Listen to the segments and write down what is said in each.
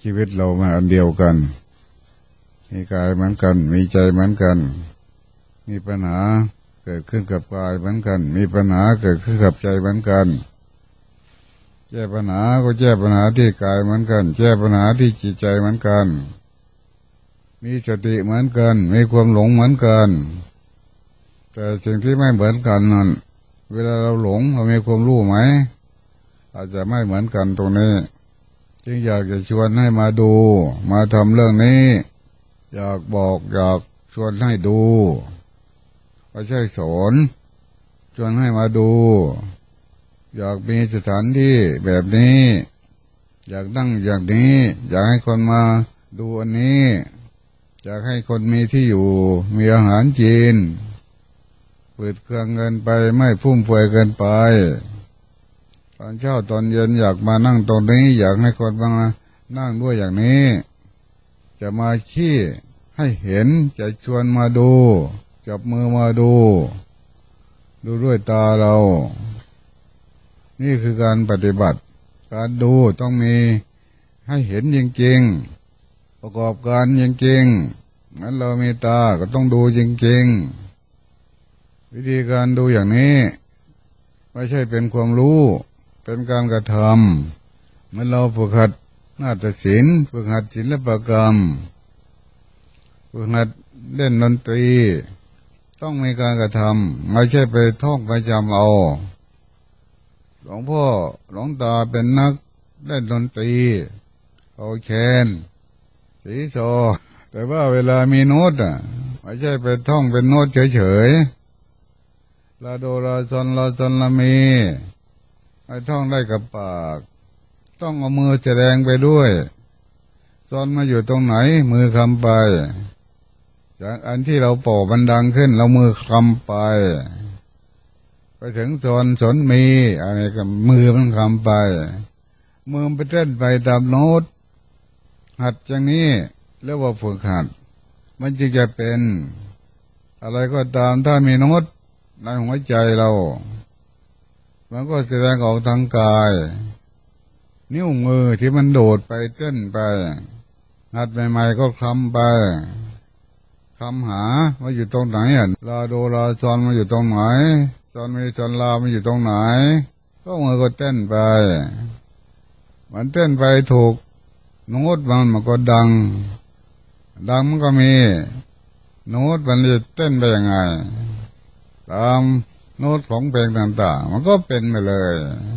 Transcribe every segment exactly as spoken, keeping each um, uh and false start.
ชีวิตเรามาอันเดียวกันมีกายเหมือนกันมีใจเหมือนกันมีปัญหาเกิดขึ้นกับกายเหมือนกันมีปัญหาเกิดขึ้นกับใจเหมือนกันแก้ปัญหาก็แก้ปัญหาที่กายเหมือนกันแก้ปัญหาที่จิตใจเหมือนกันมีสติเหมือนกันมีความหลงเหมือนกันแต่สิ่งที่ไม่เหมือนกันนั้นเวลาเราหลงเรามีความรู้ไหมอาจจะไม่เหมือนกันตรงนี้จึงอยากจะชวนให้มาดูมาทำเรื่องนี้อยากบอกอยากชวนให้ดูไม่ใช่สอนชวนให้มาดูอยากมีสถานที่แบบนี้อยากนั่งอย่างนี้อยากให้คนมาดูอันนี้อยากให้คนมีที่อยู่มีอาหารกินเปิดเครื่องเงินไปไม่ฟุ่มเฟือยเกินไปตอนเช้าตอนเย็นอยากมานั่งตรงนี้อยากให้คนมานั่งด้วยอย่างนี้จะมาชี้ให้เห็นจะชวนมาดูจับมือมาดูดูด้วยตาเรานี่คือการปฏิบัติการดูต้องมีให้เห็นจริงๆประกอบการจริงๆงั้นเรามีตาก็ต้องดูจริงๆวิธีการดูอย่างนี้ไม่ใช่เป็นความรู้เป็นการกระทำเหมือนเราฝึกหัดนาฏศิลป์ฝึกหัดศิลปกรรมฝึกหัดเล่นดนตรีต้องมีการกระทำไม่ใช่ไปท่องไปจำเอาหลวงพ่อหลวงตาเป็นนักเล่นดนตรีเอาแคนสีโซแต่ว่าเวลามีโน้ตอ่ะไม่ใช่ไปท่องเป็นโน้ตเฉยๆลาโดลาซอนลาซอนลามีให้ท่องได้กับปากต้องเอามือแสดงไปด้วยซอนมาอยู่ตรงไหนมือคำไปจากอันที่เราเป่ามันดังขึ้นเรามือคำไปไปถึงซอนสนมีอะไรกับมือมันคำไปมือไปเต้นไปตามโน้ตหัดอย่างนี้เรียกว่าฝึกหัดมันจึงจะเป็นอะไรก็ตามถ้ามีโน้ตในหัวใจเรามันก็แสดงออกทางกายนิ้วมือที่มันโดดไปเต้นไปหัดใหม่ๆก็คลำไปคำหาว่าอยู่ตรงไหนอ่ะลาโดลาซอนมาอยู่ตรงไหนซอนมีซอนลามันอยู่ตรงไหนก็มือก็เต้นไปมันเต้นไปถูกโน้ตมันมันก็ดังดังมันก็มีโน้ตมันจะเต้นไปยังไงตามโน้ตของเพลงต่างๆมันก็เป็นไปเลย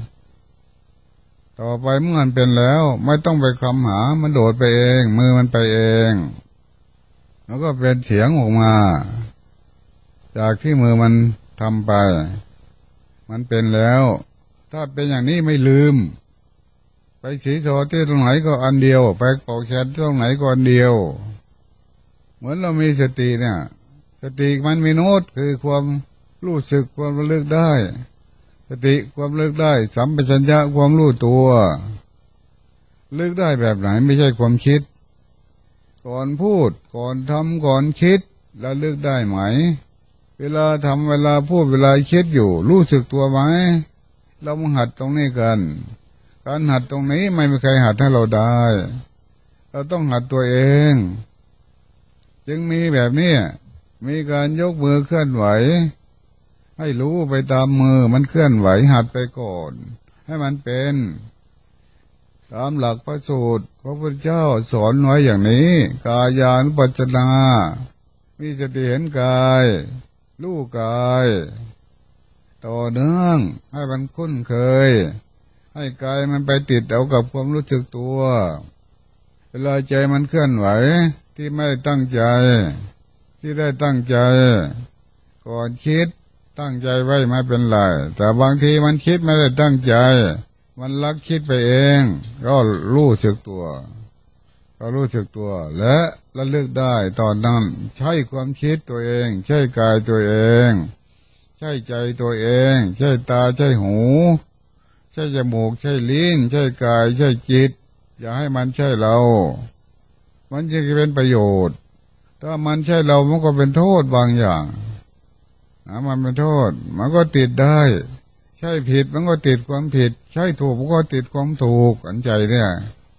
ต่อไปเมื่อมันเป็นแล้วไม่ต้องไปคลำหามันโดดไปเองมือมันไปเองแล้วก็เป็นเสียงออกมาจากที่มือมันทำไปมันเป็นแล้วถ้าเป็นอย่างนี้ไม่ลืมไปสีโสที่ตรงไหนก็อันเดียวไปเป่าแขนที่ตรงไหนก็อันเดียวเหมือนเรามีสติเนี่ยสติมันมีโน้ตคือความรู้สึกความระลึกได้สติความระลึกได้สัมปชัญญะความรู้ตัวระลึกได้แบบไหนไม่ใช่ความคิดก่อนพูดก่อนทำก่อนคิดระลึกได้ไหมเวลาทำเวลาพูดเวลาคิดอยู่รู้สึกตัวไหมเรามาหัดตรงนี้กันการหัดตรงนี้ไม่มีใครหัดให้เราได้เราต้องหัดตัวเองจึงมีแบบนี้มีการยกมือเคลื่อนไหวให้รู้ไปตามมือมันเคลื่อนไหวหัดไปก่อนให้มันเป็นตามหลักพระสูตรพระพุทธเจ้าสอนไว้อย่างนี้กายานุปัสสนามีสติเห็นกายรู้กายต่อเนื่องให้มันคุ้นเคยให้กายมันไปติดเอากับความรู้สึกตัวเวลาใจมันเคลื่อนไหวที่ไม่ตั้งใจที่ได้ตั้งใจก่อนคิดตั้งใจไว้ไม่เป็นไรแต่บางทีมันคิดไม่ได้ตั้งใจมันลักคิดไปเองก็รู้สึกตัวก็รู้สึกตัวและระลึกได้ตอนนั้นใช้ความคิดตัวเองใช้กายตัวเองใช้ใจตัวเองใช้ตาใช้หูใช้จมูกใช้ลิ้นใช้กายใช้จิตอย่าให้มันใช่เรามันจะเป็นประโยชน์ถ้ามันใช่เรามันก็เป็นโทษบางอย่างนะมันเป็นโทษมันก็ติดได้ใช่ผิดมันก็ติดความผิดใช่ถูกมันก็ติดความถูกอันใจเนี่ย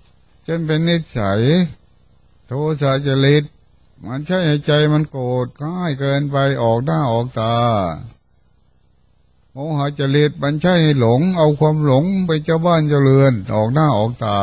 จนเป็นนิสัยโทสะจริตมันใช่ให้ใจมันโกรธง่ายเกินไปออกหน้าออกตาโมหะจริตมันใช่ให้หลงเอาความหลงไปเจ้าบ้านเจ้าเรือนออกหน้าออกตา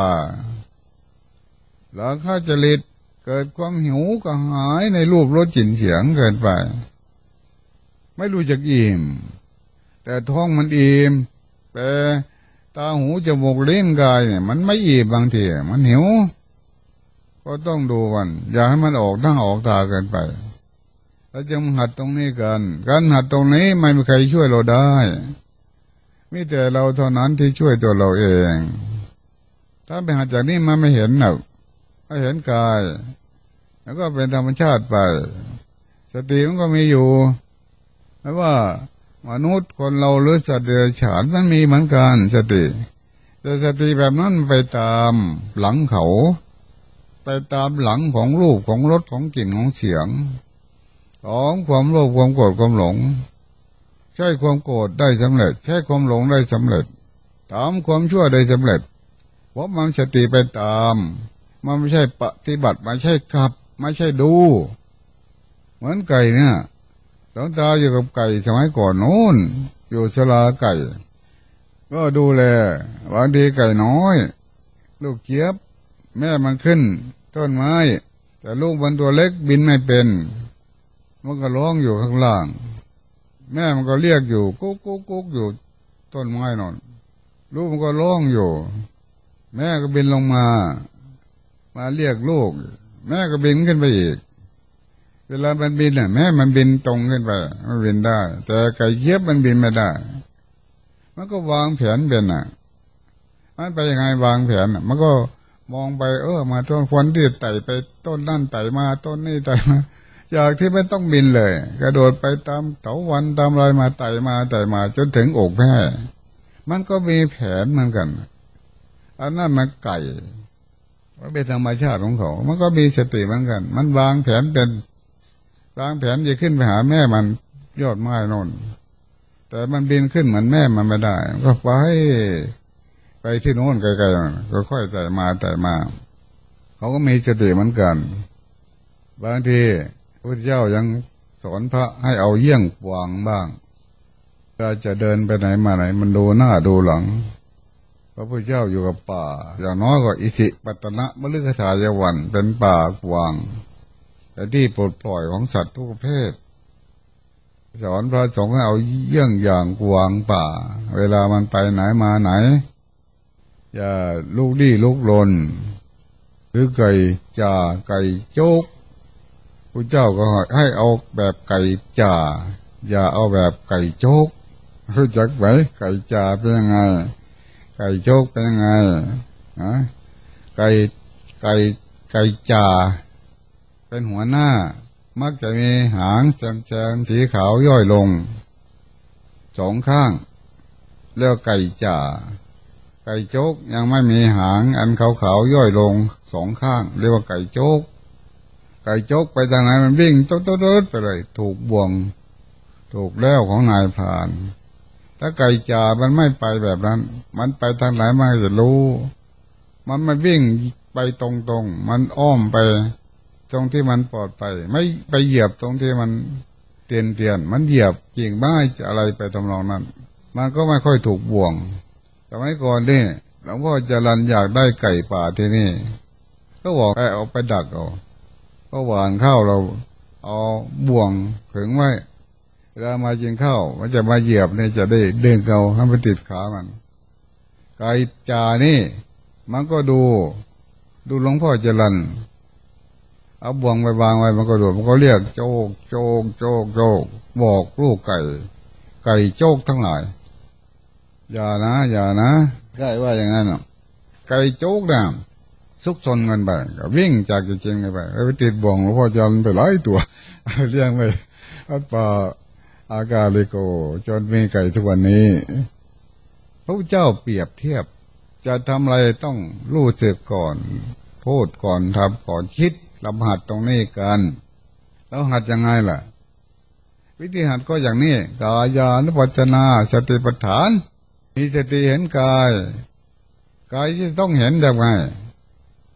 ราคะจริตเกิดความหิวกระหายในรูปรสกลิ่นเสียงเกินไปไม่รู้จักอิ่มแต่ท้องมันอิ่มแต่ตาหูจมูกลิ้นกายเนี่ยมันไม่อิ่มบางทีมันหิวก็ต้องดูมันอย่าให้มันออกหน้าออกตาเกินไปแล้วจึงหัดตรงนี้กันการหัดตรงนี้ไม่มีใครช่วยเราได้มีแต่เราเท่านั้นที่ช่วยตัวเราเองถ้าไปหัดจากนี้มันไม่เห็นหรอกไม่เห็นกายแล้วก็เป็นธรรมชาติไปสติมันก็มีอยู่ไม่ว่ามนุษย์คนเราหรือสัตว์เดรัจฉานมันมีเหมือนกันสติแต่สติแบบนั้นไปตามหลังเขาไปตามหลังของรูปของรสของกลิ่นของเสียงของความโลภความโกรธความหลงใช้ความโกรธได้สำเร็จใช้ความหลงได้สำเร็จตามความชั่วได้สำเร็จเพราะมันสติไปตามมันไม่ใช่ปฏิบัติไม่ใช่ขับไม่ใช่ดูเหมือนไก่เนี่ยหลวงตาอยู่กับไก่สมัยก่อนโน้นอยู่ศาลาไก่ก็ดูแลบางทีไก่น้อยลูกเจี๊ยบแม่มันขึ้นต้นไม้แต่ลูกมันตัวเล็กบินไม่เป็นมันก็ร้องอยู่ข้างล่างแม่มันก็เรียกอยู่กุ๊กกุ๊กกุ๊กอยู่ต้นไม้นอนลูกมันก็ร้องอยู่แม่ก็บินลงมามาเรียกลูกแม่ก็บินขึ้นไปอีกเวลามันบินน่ะแม่มันบินตรงขึ้นไปมันบินได้แต่ไก่เจี๊ยบมันบินไม่ได้มันก็วางแผนเป็นน่ะมันไปยังไงวางแผนน่ะมันก็มองไปเออมาต้นควันที่ไต่ไปต้นนั่นไต่มาต้นนี้ไต่มาจากที่ไม่ต้องบินเลยกระโดดไปตามเถาวัลย์ตามอะไรมาไต่มาไต่มาจนถึงอกแม่มันก็มีแผนเหมือนกันอันนั้นมันไก่มันเป็นธรรมชาติของเขามันก็มีสติเหมือนกันมันวางแผนเป็นวางแผนจะขึ้นไปหาแม่มันยอดไม้นนแต่มันบินขึ้นเหมือนแม่มันไม่ได้ก็ไปไปที่โน้นไกลๆก็ค่อยไต่มาไต่มาเขาก็มีสติเหมือนกันบางทีพระเจ้ายังสอนพระให้เอาเยี่ยงวางบ้างก็จะเดินไปไหนมาไหนมันดูหน้าดูหลังพระพุทธเจ้าอยู่กับป่าอย่างน้อยก็อิสิปตนะมฤคทายวันเป็นป่ากวางแต่ที่ปลดปล่อยของสัตว์ทุกประเภทสอนพระสงฆ์ให้เอาเยี่ยงอย่างกวางป่าเวลามันไปไหนมาไหนอย่าลูกดี้ลูกลนหรือไก่จ่าไก่โจ๊กพระเจ้าก็ให้เอาแบบไก่จ่าอย่าเอาแบบไก่โจ๊กรู้จักไหมไก่จ่าเป็นยังไงไก่โจ๊กเป็นยังไงนะไก่ไก่ไก่จ่าเป็นหัวหน้ามักจะมีหางแซมๆสีขาวย่อยลงสองข้างเรียกไก่จ่าไก่โจ๊กยังไม่มีหางอันขาวๆย่อยลงสองข้างเรียกว่าไก่โจ๊กไก่โจ๊กไปทางไหนมันวิ่งโต๊ดๆไปเลยถูกบ่วงถูกแล้วของนายพรานถ้าไก่จ่ามันไม่ไปแบบนั้นมันไปทางไหนมันจะรู้มันไม่วิ่งไปตรงๆมันอ้อมไปตรงที่มันปลอดภัยไม่ไปเหยียบตรงที่มันเตียนเตียนมันเหยียบกิ่งไม้อะไรไปทำนองนั้นมันก็ไม่ค่อยถูกบ่วงสมัยก่อนนี่หลวงพ่อจรัญอยากได้ไก่ป่าที่นี่ก็บอกให้เอาไปดักเอาก็หวานข้าวเราเอาบ่วงขึงไว้เวลามากินข้าวมันจะมาเหยียบเนี่ยจะได้ดึงเอาให้มันติดขามันไก่จ่านี่มันก็ดูดูหลวงพ่อจรัญเอาบ่วงไปวางไว้มันก็ดูมันก็เรียกโจกโจกโจกโจกบอกลูกไก่ไก่โจกทั้งหลายอย่านะอย่านะได้ว่าอย่างนั้นไก่โจกเนี่ยซุกซนเงินไปก็วิ่งจากจะกินกันไปไปติดบ่วงหลวงพ่อจรัญไปหลายตัวเลี้ยงไปวัดป่าอากาลิโกจนมีไก่ทุกวันนี้พระเจ้าเปรียบเทียบจะทำอะไรต้องรู้สึกก่อนพูดก่อนทำก่อนคิดลำหัดตรงนี้กันแล้วหัดยังไงล่ะวิธีหัดก็อย่างนี้กายานุปัสสนาสติปัฏฐานมีสติเห็นกายกายที่ต้องเห็นแบบไง ม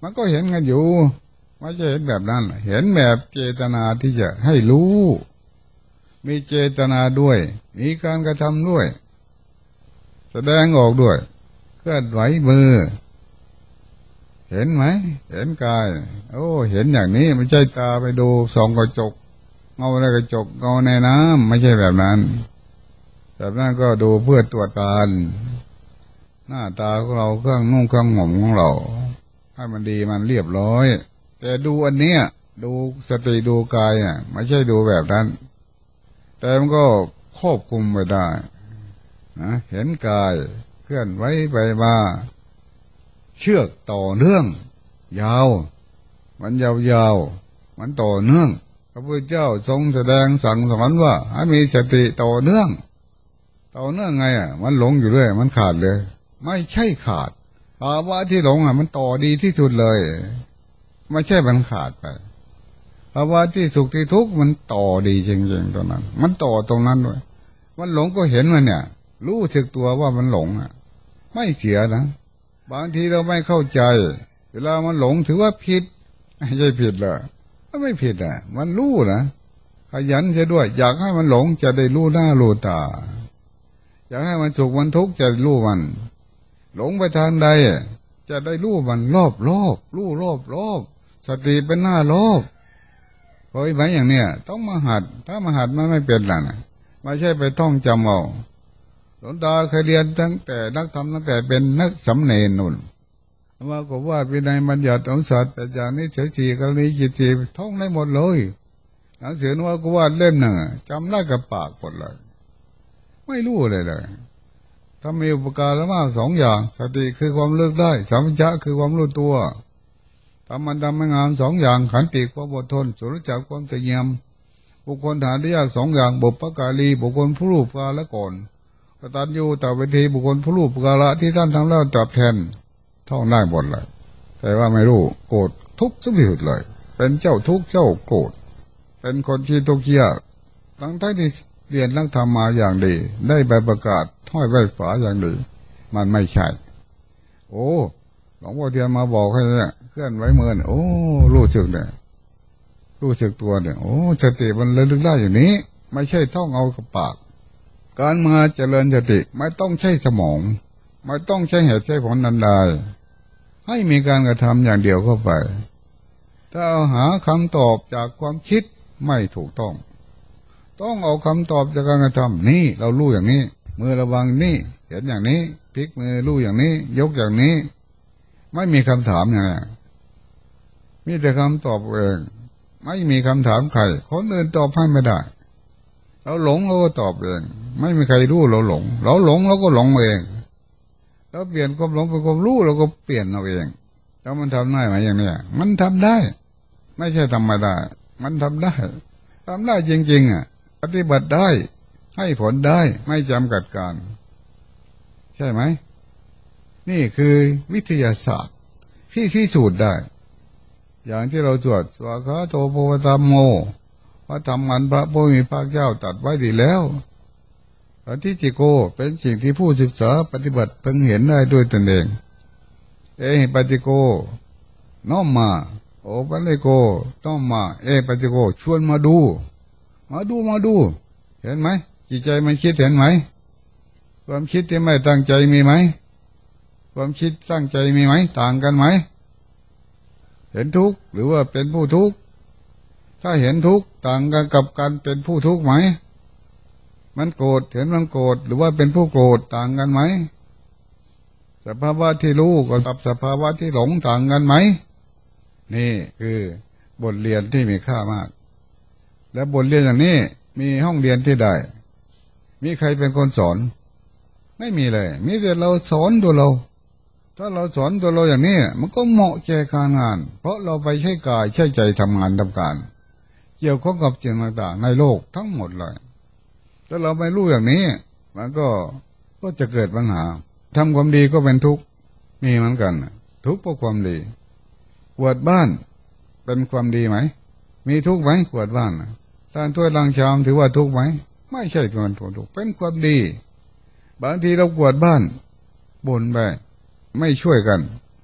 มันก็เห็นกันอยู่ไม่ใช่เห็นแบบนั้นเห็นแบบเจตนาที่จะให้รู้มีเจตนาด้วยมีการกระทำด้วยแสดงออกด้วยเคลื่อนไหวมือเห็นไหมเห็นกายโอ้เห็นอย่างนี้ไม่ใช่ตาไปดูส่องกระจกเงาในกระจกเงาในน้ำไม่ใช่แบบนั้นแบบนั้นก็ดูเพื่อตรวจตาหน้าตาของเราเครื่องนุ่งเครื่องห่มของเราให้มันดีมันเรียบร้อยแต่ดูอันเนี้ยดูสติดูกายอ่ะไม่ใช่ดูแบบนั้นแต่มันก็ควบคุมไปได้นะเห็นกายเคลื่อนไหวไปมาเชือกต่อเนื่องยาวมันยาวๆมันต่อเนื่องพระพุทธเจ้าทรงแสดงสั่งสอนว่าให้มีสติต่อเนื่องต่อเนื่องไงอ่ะมันหลงอยู่เรื่อยมันขาดเลยไม่ใช่ขาดภาวะที่หลงอ่ะมันต่อดีที่สุดเลยไม่ใช่มันขาดไปภาวะที่สุขที่ทุกข์มันต่อดีจริงๆตรงนั้นมันต่อตรงนั้นด้วยมันหลงก็เห็นมันเนี่ยรู้สึกตัวว่ามันหลงอ่ะไม่เสียนะบางทีเราไม่เข้าใจเวลามันหลงถือว่าผิดไม่ใช่ผิดเลยมันไม่ผิดอ่ะมันรู้นะขยันเสียด้วยอยากให้มันหลงจะได้รู้หน้ารู้ตาอยากให้มันสุขมันทุกข์จะรู้มันหลงไปทางใดจะได้รู้มันรอบรอบรู้รอบรอบสติเป็นหน้ารอบเคยไหมอย่างเนี้ยต้องมาหัดถ้ามาหัดมันไม่เป็นหลังไม่ใช่ไปท่องจำเอาหลวงตาเคยเรียนตั้งแต่นักธรรมตั้งแต่เป็นนักสำเนรนุ่นว่าก็ว่าวินัยบัญญัติของสัตว์แต่อย่างนี้เฉยสีกรณีจิตสีท่องได้หมดเลยหนังสือว่าก็ว่าเล่มหนึ่งจำได้กับปากหมดเลยไม่รู้เลยเลยถ้ามีอุปการะมากสองอย่างสติคือความเลือกได้สัมปชัญญะคือความรู้ตัวทำมันทำให้งามสองอย่างขันติความอดทนสุรจักความเฉลียวบุคคลฐานที่ยากสองอย่างบุพการีบุคคลผู้รู้ปการละก่อนกตัญญูต่อไปทีบุคคลผู้รู้ปการะที่ท่านทำแล้วตอบแทนท่องได้หมดเลยแต่ว่าไม่รู้โกรธทุกข์สุดสุดเลยเป็นเจ้าทุกข์เจ้าโกรธเป็นคนขี้ทุกข์ยากทั้งทั้งที่เรียนนักธรรมมาอย่างดีได้ใบประกาศห้อยใบฝาอย่างดีมันไม่ใช่โอ้หลวงพ่อเทียนมาบอกให้เนี่ยเคลื่อนไหวมือโอ้รู้สึกเนี่ยรู้สึกตัวเนี่ยโอ้สติมันระลึกได้อย่างนี้ไม่ใช่ท่องเอากับปากการมาเจริญสติไม่ต้องใช้สมองไม่ต้องใช้เหตุใช้ผลนันใดให้มีการกระทำอย่างเดียวเข้าไปถ้าเอาหาคำตอบจากความคิดไม่ถูกต้องต้องเอาคำตอบจากการกระทำนี่เรารู้อย่างนี้มือระวังนี่เห็นอย่างนี้พลิกมือรู้อย่างนี้ยกอย่างนี้ไม่มีคำถามอย่างนี้มีแต่คำตอบเองไม่มีคำถามใครคนอื่นตอบให้ไม่ได้เราหลงเราก็ตอบเองไม่มีใครรู้เราหลงเราหลงเราก็หลงเองเราเปลี่ยนความหลงเป็นความรู้เราก็เปลี่ยนเราเองแล้วมันทำได้ไหมอย่างนี้มันทำได้ไม่ใช่ทำไม่ได้มันทำได้ทำได้จริงๆอ่ะปฏิบัติได้ให้ผลได้ไม่จำกัดการใช่ไหมนี่คือวิทยาศาสตร์ที่พิสูจน์ได้อย่างที่เราสวดสวากขาโตโพธรรมโมพระธรรมอันพระผู้มีพระเจ้าตรัสไว้ดีแล้วอธิจิโกเป็นสิ่งที่ผู้ศึกษาปฏิบัติเพิ่งเห็นได้ด้วยตนเองเอหิปัสสิโกน้อมมาโอปัลลิโกน้อมมาเอปัสสิโกชวนมาดูมาดูมาดูเห็นไหมจิตใจมันคิดเห็นไหมความคิดที่ไม่ตั้งใจมีไหมความคิดตั้งใจมีไหมต่างกันไหมเห็นทุกข์หรือว่าเป็นผู้ทุกข์ถ้าเห็นทุกข์ต่างกันกับการเป็นผู้ทุกข์ไหมมันโกรธเห็นมันโกรธหรือว่าเป็นผู้โกรธต่างกันไหมสภาวะที่รู้กับสภาวะที่หลงต่างกันไหมนี่คือบทเรียนที่มีค่ามากและบทเรียนอย่างนี้มีห้องเรียนที่ใดมีใครเป็นคนสอนไม่มีเลยมีแต่เราสอนตัวเราถ้าเราสอนตัวเราอย่างนี้มันก็เหมาะแก่การงานเพราะเราไปใช้กายใช้ใจทำงานทำการเกี่ยวข้องกับสิ่งต่างๆในโลกทั้งหมดเลยถ้าเราไม่รู้อย่างนี้มันก็ก็จะเกิดปัญหาทำความดีก็เป็นทุกข์มีเหมือนกันทุกข์เพราะความดีกวาดบ้านเป็นความดีไหมมีทุกข์ไหมกวาดบ้านถ้าถ้วยล้างชามถือว่าทุกข์ไหมไม่ใช่ความทุกข์เป็นความดีบางทีเรากวาดบ้านบ่นไปไม่ช่วยกัน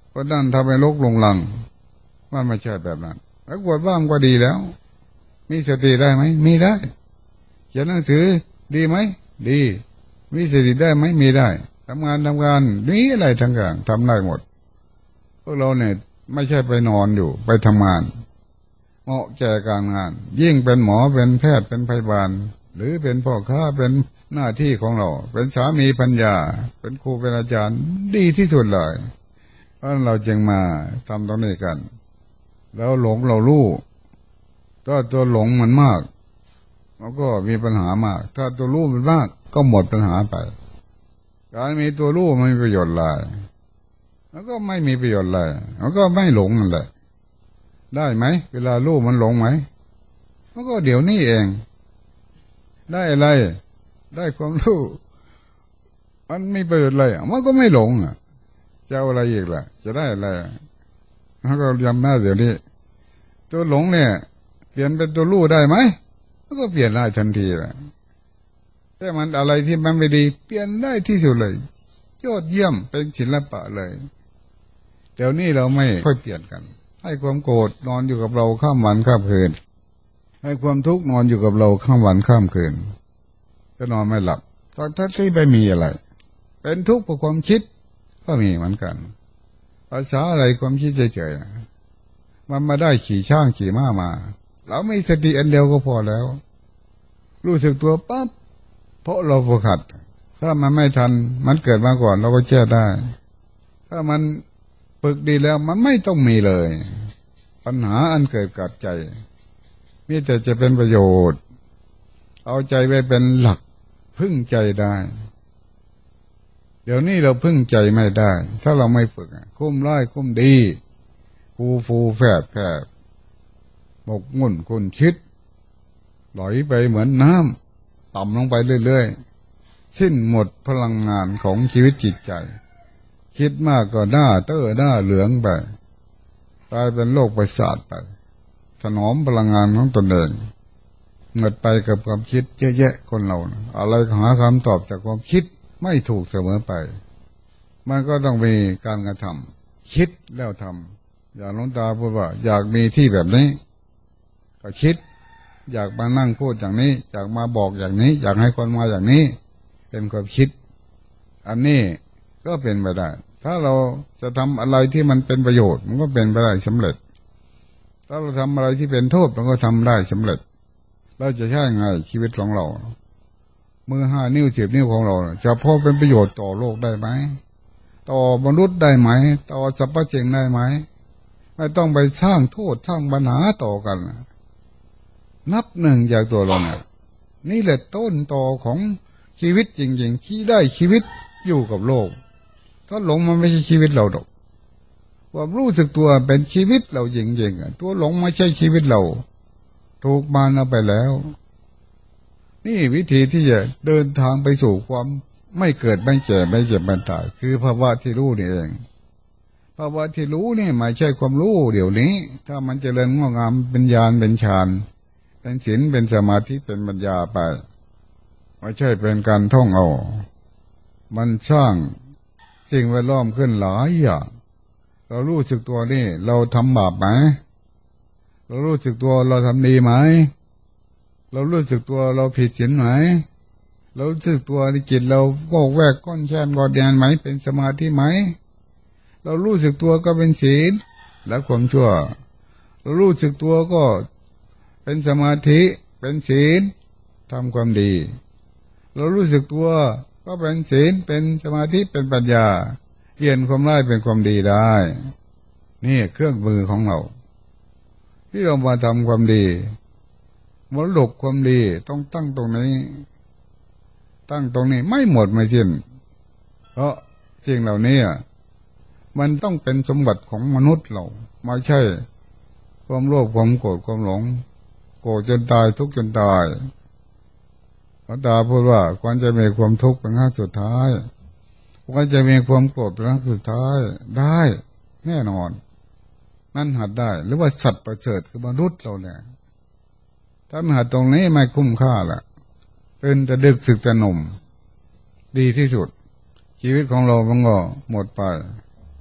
เพราะนั่นทำให้ลกลงลังมันไม่ใช่แบบนั้นแล้วกวดบ้างก็ดีแล้วมีสติได้ไหมมีได้เขียนหนังสือดีไหมดีมีสติได้ไหมมีได้ทำงานทำงานนี่อะไรทั้งอย่างทำได้หมดพวกเราเนี่ยไม่ใช่ไปนอนอยู่ไปทำงานเหมาะแก่การงานยิ่งเป็นหมอเป็นแพทย์เป็นพยาบาลหรือเป็นพ่อค้าเป็นหน้าที่ของเราเป็นสามีปัญญาเป็นครูเป็นอาจารย์ดีที่สุดเลยเพราะเราจึงมาทำตรงนี้กันแล้วหลงเรารู้ถ้าตัวหลงมันมากมันก็มีปัญหามากถ้าตัวรู้มันมากก็หมดปัญหาไปการมีตัวรู้ไม่มีประโยชน์เลยมันก็ไม่มีประโยชน์เลยมันก็ไม่หลงนั่นแหละได้ไหมเวลารู้มันหลงไหมมันก็เดี๋ยวนี้เองได้อะไรได้ความรู้มันไม่ประโยชน์อะไรมันก็ไม่หลงอ่ะจะเอาอะไรอีกล่ะจะได้อะไรมันก็ยำหน้าเดี๋ยวนี้ตัวหลงเนี่ยเปลี่ยนเป็นตัวรู้ได้ไหมมันก็เปลี่ยนได้ทันทีแหละแต่มันอะไรที่มันไม่ดีเปลี่ยนได้ที่สุดเลยยอดเยี่ยมเป็นศิลปะเลยเดี๋ยวนี้เราไม่ค่อยเปลี่ยนกันให้ความโกรธนอนอยู่กับเราข้ามวันข้ามคืนให้ความทุกข์นอนอยู่กับเราข้ามวันข้ามคืนก็นอนไม่หลับตอนทัศที่ไม่มีอะไรเป็นทุกข์เพราะความคิดก็มีเหมือนกันภาษาอะไรความคิดเฉยๆมันมาได้ขี่ช่างขี่ม้ามาเราไม่สติอันเดียวก็พอแล้วรู้สึกตัวปั๊บเพราะเราฝึกหัดถ้ามันไม่ทันมันเกิดมาก่อนเราก็แก้ได้ถ้ามันฝึกดีแล้วมันไม่ต้องมีเลยปัญหาอันเกิดกับใจมีแต่จะเป็นประโยชน์เอาใจไว้เป็นหลักพึ่งใจได้เดี๋ยวนี้เราพึ่งใจไม่ได้ถ้าเราไม่ฝึกคุ้มร้ายคุ้มดีฟูฟูแฝดแฝดหมกมุ่นคุณคิดไหลไปเหมือนน้ำต่ำลงไปเรื่อยๆสิ้นหมดพลังงานของชีวิตจิตใจคิดมากก็หน้าเต้อหน้าเหลืองไปกลายเป็นโรคประสาทไปถนอมพลังงานของตนเองหมดไปกับความคิดเยอะแยะคนเรานะอะไรหาคำตอบจากความคิดไม่ถูกเสมอไปมันก็ต้องมีการกระทำคิดแล้วทำอย่างหลวงตาพูดว่าอยากมีที่แบบนี้ก็คิดอยากมานั่งพูดอย่างนี้อยากมาบอกอย่างนี้อยากให้คนมาอย่างนี้เป็นความคิดอันนี้ก็เป็นไปได้ถ้าเราจะทำอะไรที่มันเป็นประโยชน์มันก็เป็นไปได้สำเร็จถ้าเราทำอะไรที่เป็นโทษมันก็ทำได้สำเร็จเราจะใช่ไงชีวิตของเรามือห้านิ้วสิบนิ้วของเราจะพอเป็นประโยชน์ต่อโลกได้ไหมต่อมนุษย์ได้ไหมต่อสรรพสิ่งได้ไหมไม่ต้องไปสร้างโทษสร้างปัญหาต่อกันนับหนึ่งจากตัวเราเนี่ยนี่แหละต้นตอของชีวิตจริงๆที่ได้ชีวิตอยู่กับโลกถ้าหลงมันไม่ใช่ชีวิตเราหรอกความรู้สึกตัวเป็นชีวิตเราจริงๆตัวหลงไม่ใช่ชีวิตเราถูกมารเอาไปแล้วนี่วิธีที่จะเดินทางไปสู่ความไม่เกิดไม่แก่ไม่เจ็บไม่ตายคือภาวะที่รู้นี่เองภาวะที่รู้นี่ไม่ใช่ความรู้เดี๋ยวนี้ถ้ามันเจริญงอกงามเป็นญาณเป็นฌานเป็นศีลเป็นสมาธิเป็นปัญญาไปไม่ใช่เป็นการท่องเอามันสร้างสิ่งแวดล้อมขึ้นหลายอย่างเรารู้สึกตัวนี่เราทำบาปไหมเรารู้สึกตัวเราทำดีไหมเรารู้สึกตัวเราผิดศีลไหมเรารู้สึกตัวในจิตเราโกกแวกก้อนแช่นกอดแดนไหมเป็นสมาธิไหมเรารู้สึกตัวก็เป็นศีลและความชั่วเรารู้สึกตัวก็เป็นสมาธิเป็นศีลทำความดีเรารู้สึกตัวก็เป็นศีลเป็นสมาธิเป็นปัญญาเปลี่ยนความร้ายเป็นความดีได้นี่เครื่องมือของเราที่เรามาทำความดีมรดกความดีต้องตั้งตรงนี้ตั้งตรงนี้ไม่หมดไม่สิ้นเพราะสิ่งเหล่านี้มันต้องเป็นสมบัติของมนุษย์เราไม่ใช่ความโลภความโกรธความหลงโกรธจนตายทุกข์จนตายพระตาพูดว่าควรจะมีความทุกข์เป็นครั้งสุดท้ายควรจะมีความโกรธเป็นครั้งสุดท้ายได้แน่นอนนั่นหัดได้หรือว่าสัตว์ประเสริฐคือมนุษย์เราเนี่ยถ้าหัดตรงนี้ไม่คุ้มค่าละตื่นแต่ดึกสึกแต่หนุ่มดีที่สุดชีวิตของเรามันก็หมดไป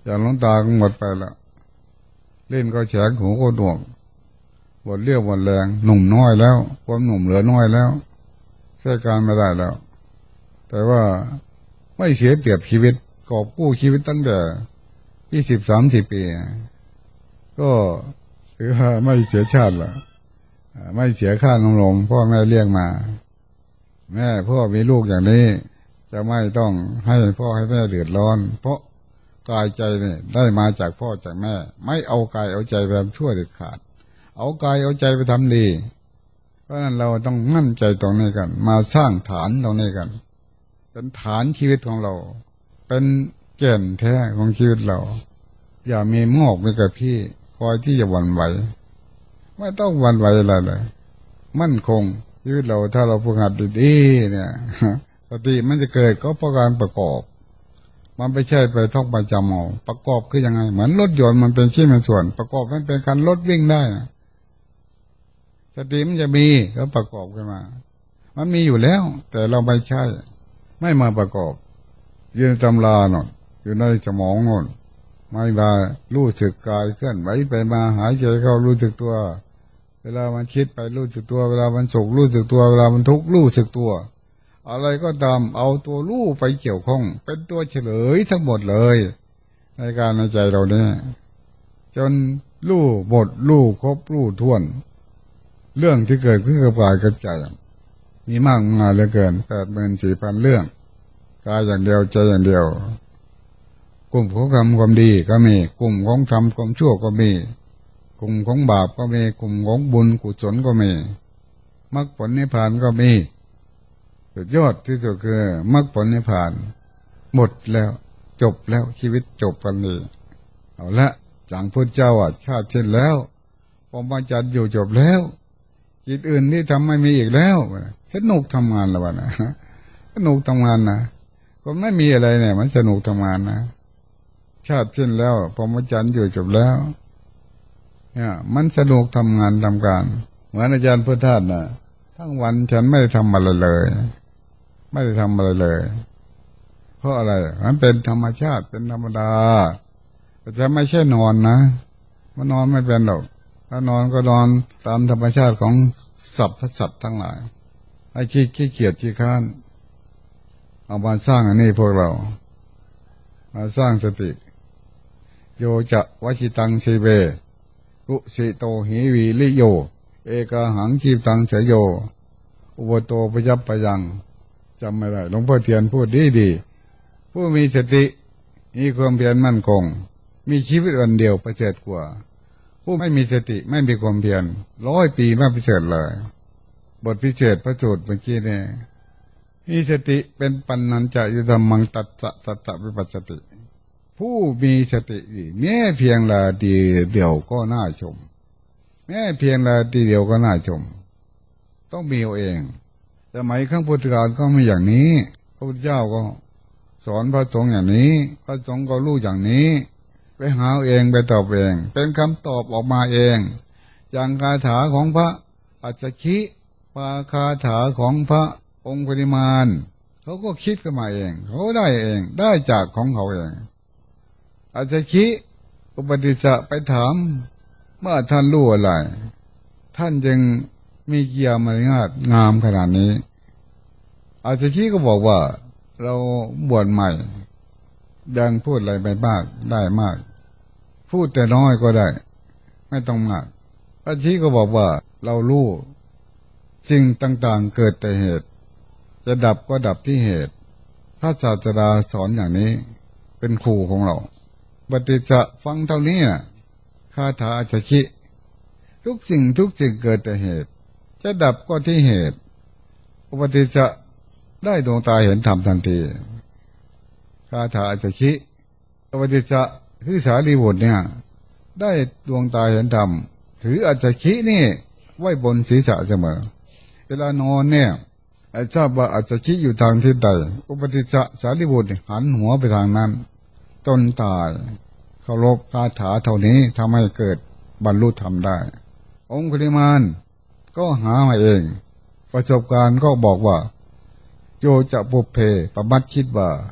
อย่างหลวงตาก็หมดไปแล้วเล่นก็แฉงหูก็ดวงบทเลี้ยวบทแรงหนุ่มน้อยแล้วความหนุ่มเหลือน้อยแล้วใช้การไม่ได้แล้วแต่ว่าไม่เสียเปรียบชีวิตกอบกู้ชีวิตตั้งแต่ยี่สิบสามสิบปีก็ถือว่าไม่เสียชาติละไม่เสียค่านมนมพ่อแม่เลี้ยงมาแม่พ่อมีลูกอย่างนี้จะไม่ต้องให้พ่อให้แม่เดือดร้อนเพราะกายใจเนี่ยได้มาจากพ่อจากแม่ไม่เอากายเอาใจไปทำชั่วเด็ดขาดเอากายเอาใจไปทำดีเพราะฉะนั้นเราต้องมั่นใจตรงนี้กันมาสร้างฐานตรงนี้กันเป็นฐานชีวิตของเราเป็นแก่นแท้ของชีวิตเราอย่ามีมอกมีกระพี่คอยที่จะหวั่นไหวไม่ต้องหวั่นไหวอะไรเลยมั่นคงชีวิตเราถ้าเราฝึกหัดดีๆเนี่ยสติมันจะเกิดก็เพราะการประกอบมันไม่ใช่ไปท่องไปจำเอาประกอบคือยังไงเหมือนรถยนต์มันเป็นชิ้นเป็นส่วนประกอบมันเป็นคันรถวิ่งได้สติมันจะมีก็ประกอบขึ้นมามันมีอยู่แล้วแต่เราไม่ใช่ไม่มาประกอบอยู่ในตำราหนอนอยู่ในสมองหนอนไม่มารู้สึกกายเคลื่อนไหวไปมาหายใจเข้ารู้สึกตัวเวลามันคิดไปรู้สึกตัวเวลามันสุขรู้สึกตัวเวลามันทุกข์รู้สึกตัวอะไรก็ตามเอาตัวรู้ไปเกี่ยวข้องเป็นตัวเฉลยทั้งหมดเลยในการในใจเราเนี่ยจนรู้บทรู้ครบรู้ท่วนเรื่องที่เกิดขึ้นกับกายกับใจมีมากมายเหลือเกินแปดหมื่นสี่พันเรื่องกายอย่างเดียวใจอย่างเดียวกลุ่มของทำความดีก็มีกลุ่มของทำความชั่วก็มีกลุ่มของบาปก็มีกลุ่มของบุญกุศลก็มีมรรคผลนิพพานก็มีสุดยอดที่สุดคือมรรคผลนิพพานหมดแล้วจบแล้วชีวิตจบกันเลยเอาละจังพุทธเจ้าอ่ะชาติเช่นแล้วพรหมจรรย์อยู่จบแล้วกิจอื่นที่ทำไม่มีอีกแล้วสนุกทำงานแล้ววะนะสนุกทำงานนะก็ไม่มีอะไรเนี่ยมันสนุกทำงานนะชาติเช่นแล้วพรหมจรรย์อยู่จบแล้วเนี่ยมันสนุกทำงานทำการเหมือนอาจารย์พุทธทาสนะทั้งวันฉันไม่ได้ทำอะไรเลยไม่ได้ทำอะไรเลยเพราะอะไรมันเป็นธรรมชาติเป็นธรรมดาแต่จะไม่ใช่นอนนะมันนอนไม่เป็นหรอกถ้านอนก็นอนตามธรรมชาติของสัตว์สัตว์ทั้งหลายไอ้ขี้ขี้เกียจขี้ข้านเอามาสร้างอันนี้พวกเรามาสร้างสติโยจะวชิตังสีเบกุสิโตหิวีลิโยเอกาหังชีพตังเสยโยอุปโตปยัปปยังจำไม่ได้หลวงพ่อเทียนพูดดีดีผู้มีสติมีความเพียรมั่นคงมีชีวิตวันเดียวประเสริฐกว่าผู้ไม่มีสติไม่มีความเพียรร้อยปีไม่ประเสริฐเลยบทพิเศษพระสูตรเมื่อกี้เนี่ยมีสติเป็นปัญญัญจะยุธรรมังตัสสะตัสสะวิปัสสติผู้มีสติแม้เพียงละดีเดียวก็น่าชมแม้เพียงละดีเดียวก็น่าชมต้องมีเอาเองสมัยครั้งพุทธกาลก็มีอย่างนี้พระพุทธเจ้าก็สอนพระสงฆ์อย่างนี้พระสงฆ์ก็รู้อย่างนี้ไปหาเองไปตอบเองเป็นคำตอบออกมาเองอย่างคาถาของพระอัจฉริปาคาถาของพระองค์ปริมาณเขาก็คิดขึ้นมาเองเขาได้เองได้จากของเขาเองอัจฉริอุปติสสะไปถามเมื่อท่านรู้อะไรท่านจึงมีเกียรติมารยาทงามขนาดนี้อาจารย์ชี้ก็บอกว่าเราบวชใหม่ยังพูดอะไรไปมากได้มากพูดแต่น้อยก็ได้ไม่ต้องมากอาจารย์ชี้ก็บอกว่าเรารู้สิ่งต่างๆเกิดแต่เหตุจะดับก็ดับที่เหตุพระศาสดาสอนอย่างนี้เป็นครูของเราปฏิจจฟังเท่านี้นะคาถาอาจารย์ชี้ทุกสิ่งทุกสิ่งเกิดแต่เหตุจะดับก็ที่เหตุอุปติสสะได้ดวงตาเห็นธรรมทันทีคาถาอาจจะคิอุปติสสะที่สารีบุตรเนี่ยได้ดวงตาเห็นธรรมถืออาจจะคินี่ไว้บนศีรษะเสมอเวลานอนเนี่ยไอ้ทราบว่าอาจจะคิอยู่ทางทิศใดอุปติสสะสารีบุตรหันหัวไปทางนั้นจนตายเคารพคาถาเท่านี้ทำให้เกิดบรรลุธรรมได้องคุลิมานก็หามาเองประสบการณ์ก็บอกว่าโยจะปุเพปมัดคิดว่า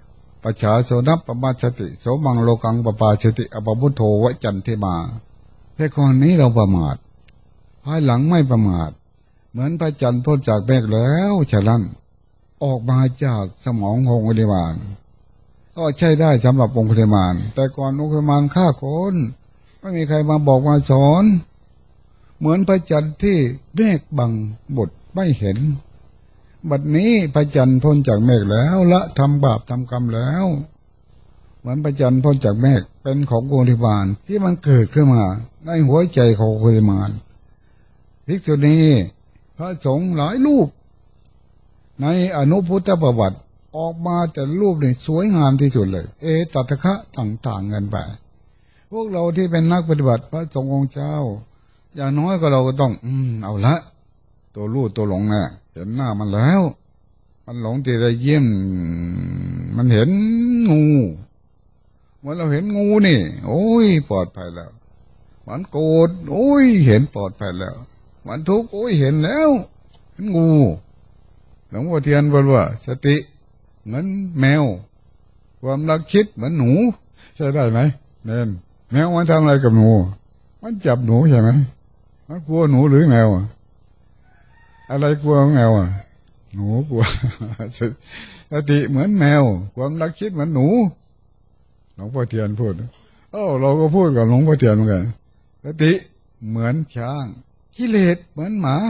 ปัจฉาโสนัปปมาสติโสมังโลกังปปาสติอปพุทโธวจันทิมาแต่ก่อนนี้เราประมาทภายหลังไม่ประมาทเหมือนพระจันทร์พ้นจากเมฆแล้วฉะนั้นออกมาจากสมองขององคุลิมานก็ใช้ได้สำหรับองคุลิมานแต่ก่อนองคุลิมานฆ่าคนไม่มีใครมาบอกมาสอนเหมือนพระจันทร์ที่เมฆบังบทไม่เห็นบัดนี้พระจันทร์พ้นจากเมฆแล้วละทำบาปทำกรรมแล้วเหมือนพระจันทร์พ้นจากเมฆเป็นขององคุลิมานที่มันเกิดขึ้นมาในหัวใจขององคุลิมานภิกษุณีพระสงฆ์หลายรูปในอนุพุทธประวัติออกมาแต่รูปนี่สวยงามที่สุดเลยเอตัตถะต่างๆกันไปพวกเราที่เป็นนักปฏิบัติพระสงฆ์องค์เจ้าอย่างน้อยก็เราก็ต้องอืมเอาละตัวรู้ตัวหลงเนี่ยเห็นหน้ามันแล้วมันหลงที่ได้เยี่ยมมันเห็นงูเมื่อเราเห็นงูนี่โอ้ยปลอดภัยแล้วมันโกรธโอ้ยเห็นปลอดภัยแล้วมันทุกข์โอ้ยเห็นแล้วเห็นงูหลวงพ่อเทียนบอกว่าสติเหมือนแมวความรักคิดเหมือนหนูใช่ได้ไหมเน่นแมวมันทำอะไรกับหนูมันจับหนูใช่ไหมมันกลัวหนูหรือแมวอะไรกลัวแมวอ่ะหนูกลัวสติเหมือนแมวความรักคิดเหมือนหนูหลวงพ่อเทียนพูดเอ้าเราก็พูดกับหลวงพ่อเทียนเหมือนกันสติเหมือนช้างกิเลสเหมือนหมา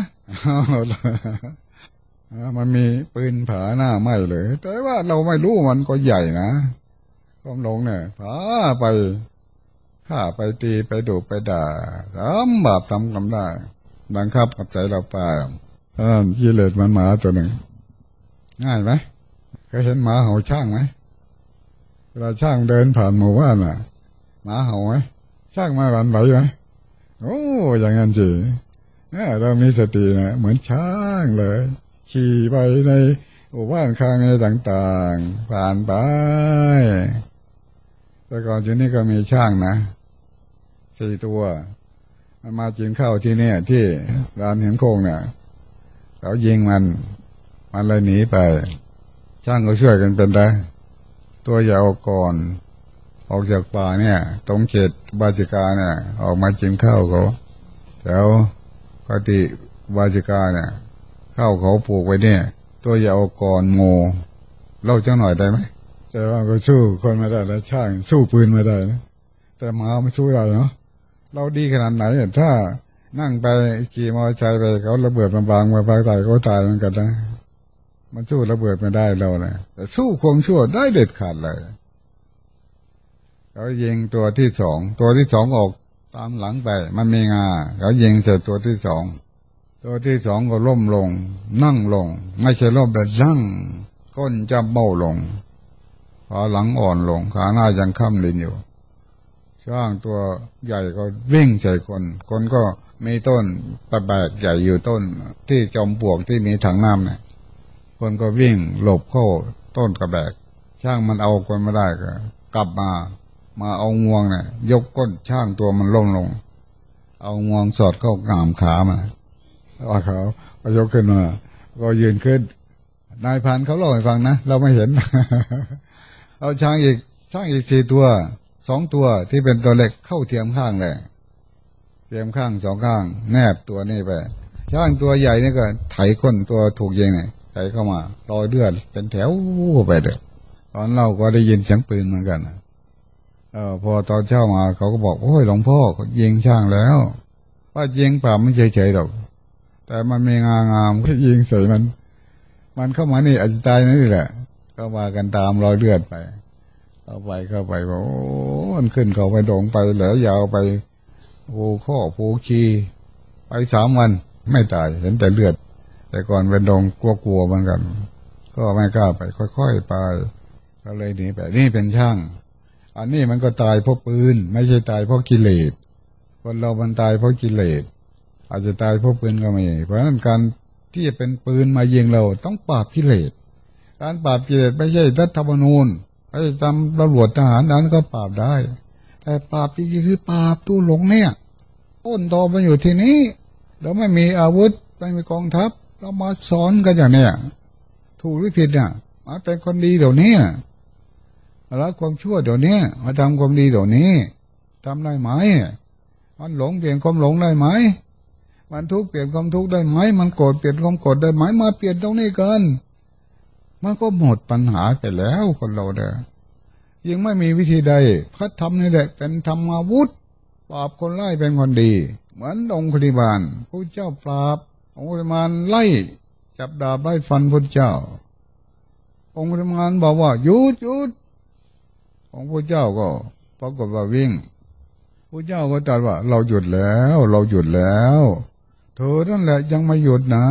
มันมีปืนผาหน้าไหมเลยแต่ว่าเราไม่รู้มันก็ใหญ่นะความหลงเนี่ยผาไปฆ่าไปตีไปดุไปด่าทำบาปทำกรรมได้บังคับกับใจเราไปอ่ากิเลสมันหมาตัวหนึ่งง่ายไหมเคยเห็นหมาเห่าช่างไหมเวลาช่างเดินผ่านหมู่บ้านน่ะหมาเห่าไหมช่างมาหวั่นไหวไหมโอ้อย่างนั้นสิเรามีสตินะเหมือนช้างเลยขี่ไปในหมู่บ้านข้างในต่างๆผ่านไปแต่ก่อนจุดนี้ก็มีช่างนะสี่ตัวมันมากินข้าวที่เนี่ยที่ร้านเห็นโคงเนี่ยเขายิงมันมันเลยหนีไปช่างก็ช่วยกันเป็นได้ตัวอย่าออกก่อนออกจากป่าเนี่ยตรงเขตบาจิกาเนี่ยออกมากินข้าวเขาแล้วปกติบาจิกาเนี่ยข้าวเขาปลูกไว้เนี่ยตัวอย่าออกก่อนโง่เล่าจังหน่อยได้ไหมแต่ว่าก็สู้คนไม่ได้แล้วช่างสู้ปืนไม่ได้นะแต่หมาไม่สู้เราเนาะเราดีขนาดไหนถ้านั่งไปขี่มอเตอร์ไซค์ไปเขาระเบิดมาบางมาภาคใต้เขาตายเหมือนกันนะมันสู้ระเบิดไม่ได้เราเลยแต่สู้ความชั่วได้เด็ดขาดเลยเขายิงตัวที่สองตัวที่สองออกตามหลังไปมันมีงาเขายิงเสร็จตัวที่สองตัวที่สองก็ล้มลงนั่งลงไม่ใช่ล้มแต่นั่งก้นจะเบ้าลงขาหลังอ่อนลงขาหน้ายังค้ำดินอยู่ช่างตัวใหญ่ก็วิ่งใส่คนคนก็มีต้นตะแบกใหญ่อยู่ต้นที่จอมปลวกที่มีถังน้ำเนี่ยคนก็วิ่งหลบเข้าต้นกระแบกช่างมันเอาคนไม่ได้ก็กลับมามาเอางวงเนี่ยยกก้นช่างตัวมันล้มลงเอางวงสอดเข้ากามขามาว่าเขาก็ยกขึ้นมาก็ยืนขึ้นนายพันเขาเล่าให้ฟังนะเราไม่เห็น เอาช่างอีกช่างอีกสี่ตัวสองตัวที่เป็นตัวเล็กเข้าเทียมข้างเลยเทียมข้างสองข้างแนบตัวนี้ไปช่างตัวใหญ่นี่ก็ไถก้นตัวถูกยิงเนี่ยไถเข้ามารอยเลือดเป็นแถวไปเด้อตอนเราก็ได้ยินเสียงปืนเหมือนกันเออพอตอนเช้ามาเขาก็บอกโอ้ยหลวงพ่อเขายิงช่างแล้วว่ายิงป่าไม่เฉยๆหรอกแต่มันมีงางามก็ยิงใส่มันมันเข้ามานี่อาจจะตายนี่แหละก็มากันตามรอยเลือดไปเข้าไปเข้าไปโอ้มันขึ้นเขาไปดงไปเหลือยาวไปภูข้อภูคีไปสามวันไม่ตายเห็นแต่เลือดแต่ก่อนเป็นดงกลัวๆเหมือนกันก็ไม่กล้าไปค่อยๆไปก็เลยหนีไปนี่เป็นช่างอันนี้มันก็ตายเพราะปืนไม่ใช่ตายเพราะกิเลสคนเรามันตายเพราะกิเลสอาจจะตายเพราะปืนก็ไม่เพราะฉะนั้นการที่จะเป็นปืนมายิงเราต้องปราบกิเลสการปราบกิเลสไม่ใช่รัฐธรรมนูญไอ้ตำตำรวจทหารนั้นก็ปราบได้แต่ปราบจริงๆคือปราบตู้หลงเนี่ยต้นตอมันอยู่ที่นี้เราไม่มีอาวุธไม่มีกองทัพเรามาสอนกันอย่างเนี้ยถูกหรือผิดเนี่ยมาเป็นคนดีเดี๋ยวนี้ละความชั่วเดี๋ยวนี้มาทำความดีเดี๋ยวนี้ทำได้ไหมมันหลงเปลี่ยนความหลงได้ไหมมันทุกข์เปลี่ยนความทุกข์ได้ไหมมันโกรธเปลี่ยนความโกรธได้ไหมมาเปลี่ยนตรงนี้กันมันก็หมดปัญหาไปแล้วคนเราเด้อยังไม่มีวิธีใดพระธรรมนี่แหละเป็นธรรมาวุธปราบคนร้ายเป็นคนดีเหมือนองคุลิมานพระเจ้าปราบองคุลิมานไล่จับดาบไล่ฟันพระเจ้าองคุลิมานบอกว่าหยุดหยุดของพระเจ้าก็ปรากฏว่าวิ่งพระเจ้าก็ตรัสว่าเราหยุดแล้วเราหยุดแล้วเธอนั่นแหละยังไม่หยุดนะ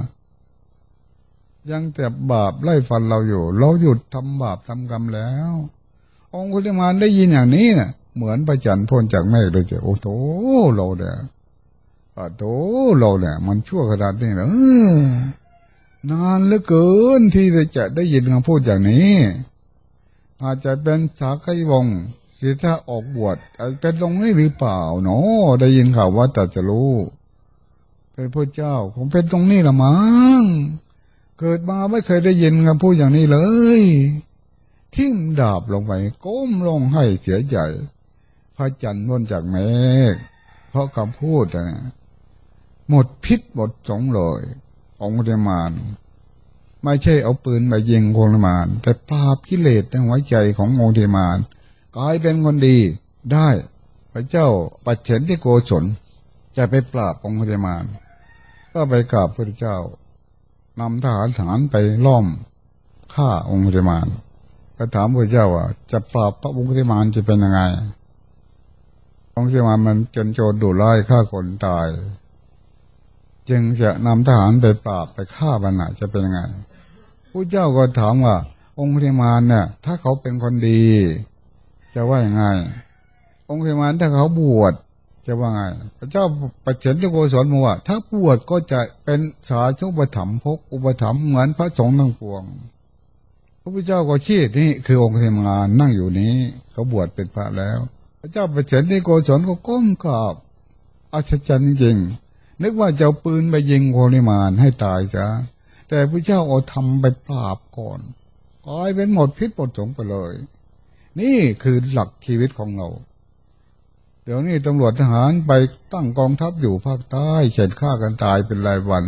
ยังแต่บาปไล่ฟันเราอยู่เราหยุดทำบาปทำกรรมแล้วองคุลิมานได้ยินอย่างนี้นะเหมือนพระจันทร์พ้นจากเมฆเลยจ้ะโอ้โถเราเนี่ยโอ้โถเราเนี่ยมันชั่วขนาดนี้เหรอนานเหลือเกินที่จะได้ยินคำพูดอย่างนี้อาจจะเป็นสาไกวงศ์สิทธาออกบวชอาจเป็นตรงนี้หรือเปล่าเนาะได้ยินข่าวว่าตรัสรู้เป็นพระเจ้าคงเป็นตรงนี้ละมั้งเกิดมาไม่เคยได้ยินคำพูดอย่างนี้เลยทิ่มดาบลงไปก้มลงให้เสียใจพระจันทร์พ้นจากเมฆเพราะคำพูดนะหมดพิษหมดสงเลยองค์เดมานไม่ใช่เอาปืนมายิงองค์เดมานแต่ปราบกิเลสในหัวใจขององค์เดมานกลายเป็นคนดีได้พระเจ้าปัจเฉนที่โกศลจะไปปราบองค์เดมานก็ไปกราบพระเจ้านำทหารทหารไปล้อมฆ่าองค์เดมานก็ถามพระเจ้าว่าจะปราบพระองค์เดมานจะเป็นยังไงองค์เดมานมันจนโจรดุร้ายฆ่าคนตายจึงจะนำทหารไปปราบไปฆ่ามันน่ะจะเป็นยังไงพระเจ้าก็ถามว่าองค์เดมานเนี่ยถ้าเขาเป็นคนดีจะว่ายังไงองค์เดมานถ้าเขาบวชจะว่าไงพระเจ้าปัจเจนที่โกศลบอกว่าถ้าบวชก็จะเป็นสาธุปถัมภกอุปถัมภ์เหมือนพระสงฆ์ทั้งปวงพระพุทธเจ้าก็ชี้นี่คือองค์เดมานนั่งอยู่นี้เขาบวชเป็นพระแล้วพระเจ้าปัจเจนที่โกศลก็ก้มกราบอัศจรรย์จริงนึกว่าจะเอาปืนไปยิงโคลิมานให้ตายซะแต่พระเจ้าเอาทำไปปราบก่อนกลายเป็นหมดพิษหมดสงไปเลยนี่คือหลักชีวิตของเราเดี๋ยวนี้ตำรวจทหารไปตั้งกองทัพอยู่ภาคใต้เข็นฆ่ากันตายเป็นรายวัน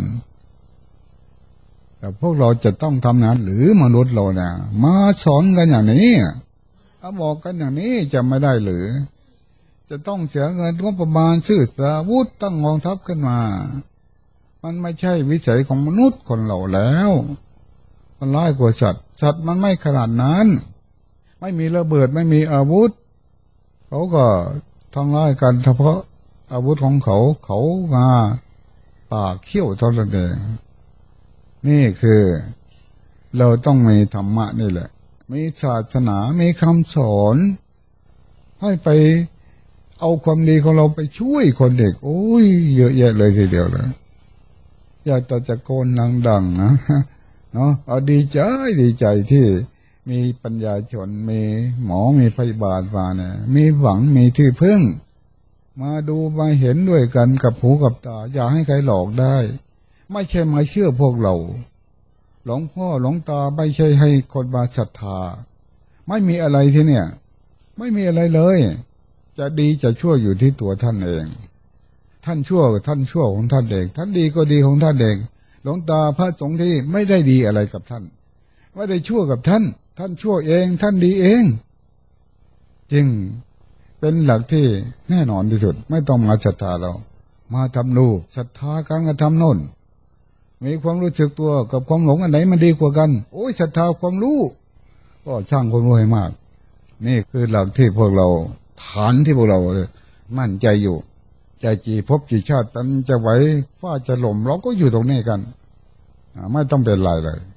แต่พวกเราจะต้องทำงานหรือมนุษย์เราเนี่ยมาสอนกันอย่างนี้ถ้าบอกกันอย่างนี้จะไม่ได้หรือจะต้องเสียเงินงบประมาณซื้ออาวุธตั้งกองทัพขึ้นมามันไม่ใช่วิสัยของมนุษย์คนเราแล้วมันร้ายกว่าสัตว์สัตว์มันไม่ขนาดนั้นไม่มีระเบิดไม่มีอาวุธเขาก็ทำร้ายกันเฉพาะอาวุธของเขาเขางาปากเขี้ยวเท่านั้นเองนี่คือเราต้องมีธรรมะนี่แหละมีศาสนามีคำสอนให้ไปเอาความดีของเราไปช่วยคนเด็กโอ้ยเยอะแยะเลยทีเดียวเลยอยากจะตะโกนดังๆนะเนาะเอาดีใจดีใจที่มีปัญญาชนมีหมอมีพยาบาลมาเนี่ยมีหวังมีที่พึ่งมาดูมาเห็นด้วยกันกับหูกับตาอย่าให้ใครหลอกได้ไม่ใช่มาเชื่อพวกเราหลวงพ่อหลวงตาไม่ใช่ให้คนมาศรัทธาไม่มีอะไรที่เนี่ยไม่มีอะไรเลยจะดีจะชั่วอยู่ที่ตัวท่านเองท่านชั่วท่านชั่วของท่านเองท่านดีก็ดีของท่านเองหลวงตาพระสงฆ์ที่ไม่ได้ดีอะไรกับท่านไม่ได้ชั่วกับท่านท่านชั่วเองท่านดีเองจึงเป็นหลักที่แน่นอนที่สุดไม่ต้องมาศรัทธาเรามาทำดูศรัทธาการกระทำโน่นมีความรู้สึกตัวกับความหลงอันไหนมันดีกว่ากันโอ้ยศรัทธาความรู้ก็สร้างความรู้ให้มากนี่คือหลักที่พวกเราฐานที่พวกเราเลยมั่นใจอยู่ใจจีพบจีชาติมันจะไหวฟ้าจะหล่มเราก็อยู่ตรงนี้กันไม่ต้องเป็นไรเลย